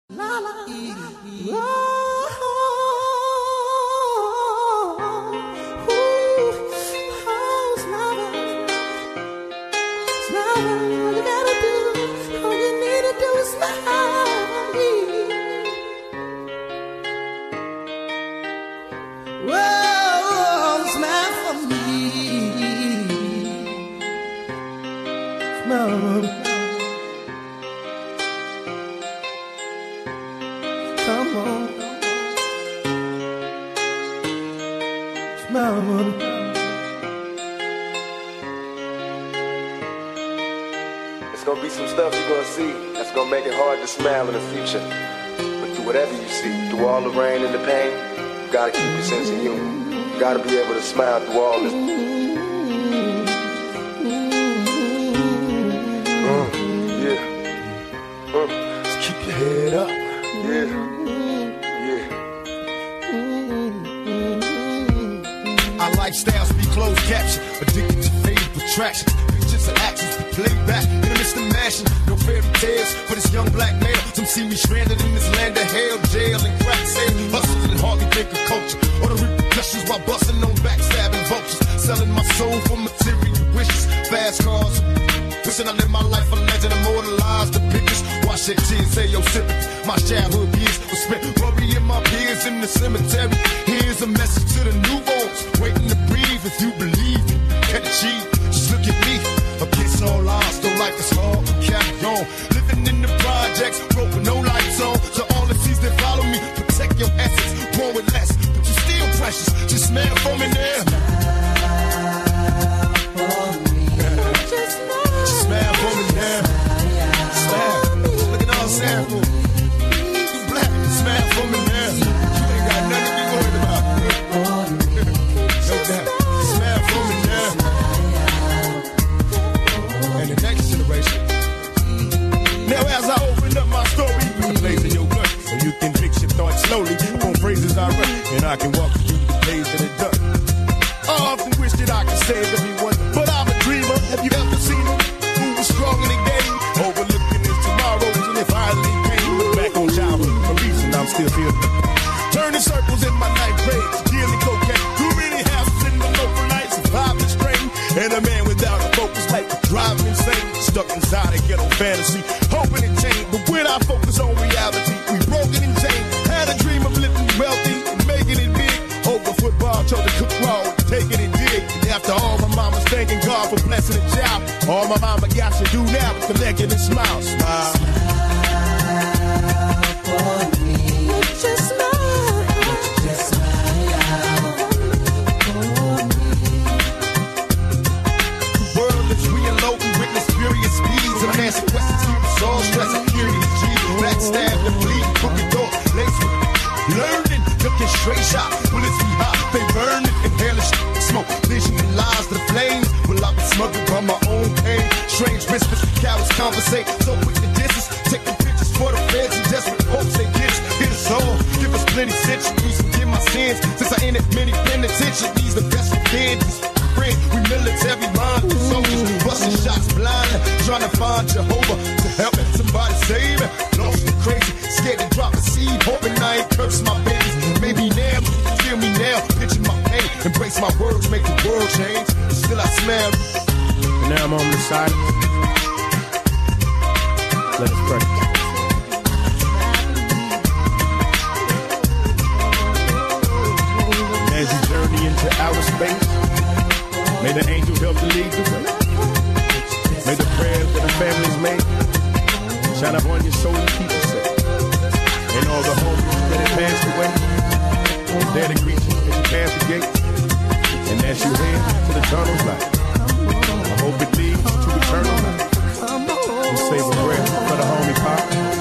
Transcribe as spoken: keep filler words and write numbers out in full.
La la, la. Come on, smile. It's gonna be some stuff you're gonna see that's gonna make it hard to smile in the future. But through whatever you see, through all the rain and the pain, you gotta keep your sense of humor. You gotta be able to smile through all this. Uh, yeah. Uh, just keep your head up. Yeah. Our lifestyles be closed caption, addicted to favorite attraction. Pictures and actions be played back in the midst of mashing. No fairy tales for this young black male. Some see me stranded in this land of hell, jail and crack sales. Hustling and hardly think of culture or the repercussions while busting on backstabbing vultures. Selling my soul for material wishes, fast cars. Wishing I live my life a legend, immortalized the pictures. Wash their tears, say yo sippers. My childhood years was spent burying my peers in the cemetery. Here's a message to the newborns, waiting to breathe. If you believe you can achieve, just look at me. Against all odds, though life is hard, carry on. Living in the projects, broke with no lights on. So all the seeds that follow me, protect your essence. Born with less, but you still precious. Just smile for me now. Smile for me now. Smile. Look at all sample. You black, smile for me now. You ain't got nothing to be worried about. No doubt. Smile for me now. And the next generation. Now as I open up my story, put the blaze in your blood, so you can fix your thoughts slowly. On phrases I run, and I can walk you through the days that it done. I often wish that I could save everyone, but I'm a dreamer. Have you ever seen him? Who was strong in the game, overlooking his tomorrows, and if I leave pain, look back on childhood, a reason I'm still here. Turning circles in my ninth grade, dealing cocaine, too many houses in the local night, surviving strain, and a man without a focus, like driving insane, stuck inside a ghetto fantasy, hoping it changed, but when I focus on reality, we broken and chained. Had a dream of living wealthy and making it big. Over football, chose to cook raw, taking it dig. After all, my mama's thanking God for blessing a child. All my mama got to do now is connect and smile. Smile. For me. Just smile. Just smile. For me. The world is real low, we witness furious speeds. And answer questions, keep us all stress, security, G. Backstab, the bleed, crooked door, lace with learning, looking straight shot, bullets be hot, they burn it, inhale it, smoke, vision and lies to the flames. Will I be smothered by my own pain? Strange whispers, cowards conversate, so quick to distance, taking pictures for the feds and desperate hopes they get us, hit us all, give us plenty centuries, forgive my sins, since I ended many penitentiaries, the best we did, friend, we military minded soldiers, busting shots blind, trying to find Jehovah to help somebody save me, lost and crazy, scared to drop a seed, hoping I ain't curse my babies, maybe now, feel me now, pitching my pain, embrace my words, make the world change, still I smell. And now I'm on the side. Let us pray. As you journey into outer space, may the angels help to lead the way. May the prayers that the families make shine up on your soul and keep you safe. And all the homies that have passed away, there to greet you as you pass the gate. And as you head to the tunnel's light, I hope it leads to eternal life. We say a prayer for the homie Pop.